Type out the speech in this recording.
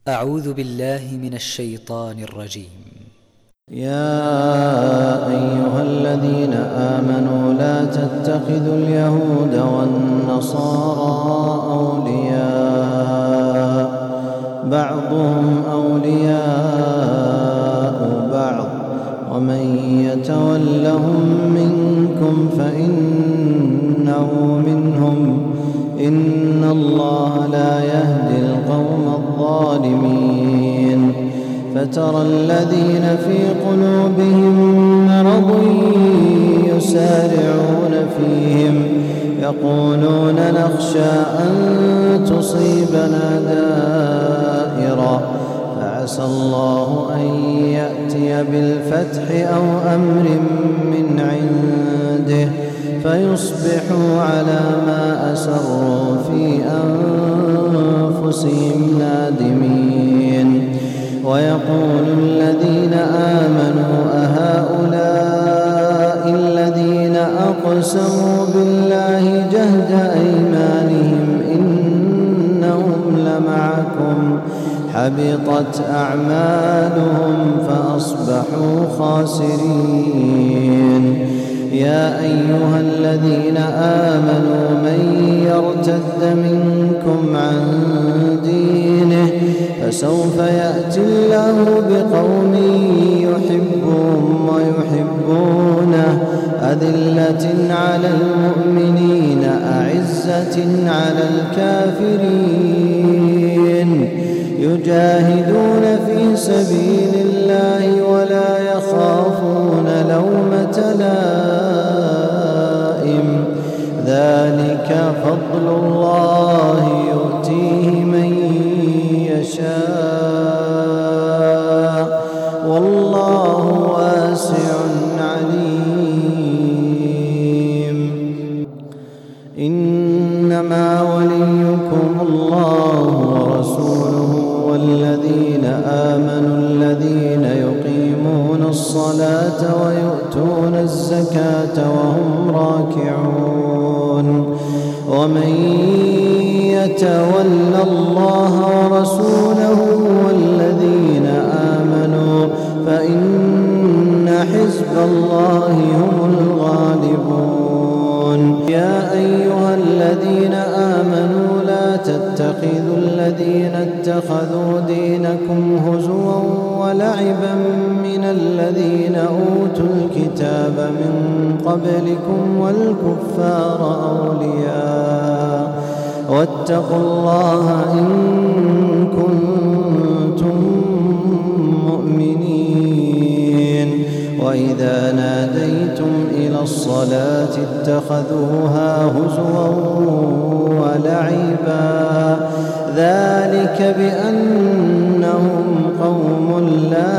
أعوذ بالله من الشيطان الرجيم. يا أيها الذين آمنوا لا تتخذوا اليهود والنصارى أولياء بعضهم أولياء بعض ومن يتولهم منكم فإنه منهم إن الله لا يهدي القوم الظالمين. فترى الذين في قلوبهم مرض يسارعون فيهم يقولون نخشى أن تصيبنا دائرة فعسى الله أن يأتي بالفتح أو أمر من عنده فيصبحوا على ما أسروا في أنفسهم نادمين. ويقول الذين آمنوا أهؤلاء الذين أقسموا بالله جهد أيمانهم إنهم لمعكم حبطت أعمالهم فأصبحوا خاسرين. يا أيها الذين آمنوا من يرتد منكم عن دينه فسوف يأتي الله بقوم يحبهم ويحبونه أذلة على المؤمنين أعزة على الكافرين يجاهدون في سبيل الله ولا يخافون لومة لائم ذلك فضل الله يؤتيه من يشاء والله واسع عليم. إنما وليكم الله ورسوله والذين آمنوا الذين يقيمون الصلاة ويؤتون الزكاة وهم راكعون. ومن يتول الله ورسوله والذين آمنوا فإن حزب الله هم الغالبون. يا أيها الذين آمنوا لا تتخذوا الذين اتخذوا دينكم هزوا ولعبا من الذين أوتوا الكتاب من قبلكم والكفار أولياء واتقوا الله إن كنتم مؤمنين. وإذا ناديتم إلى الصلاة اتخذوها هزوا ولعبا ذلك بأنهم قوم لا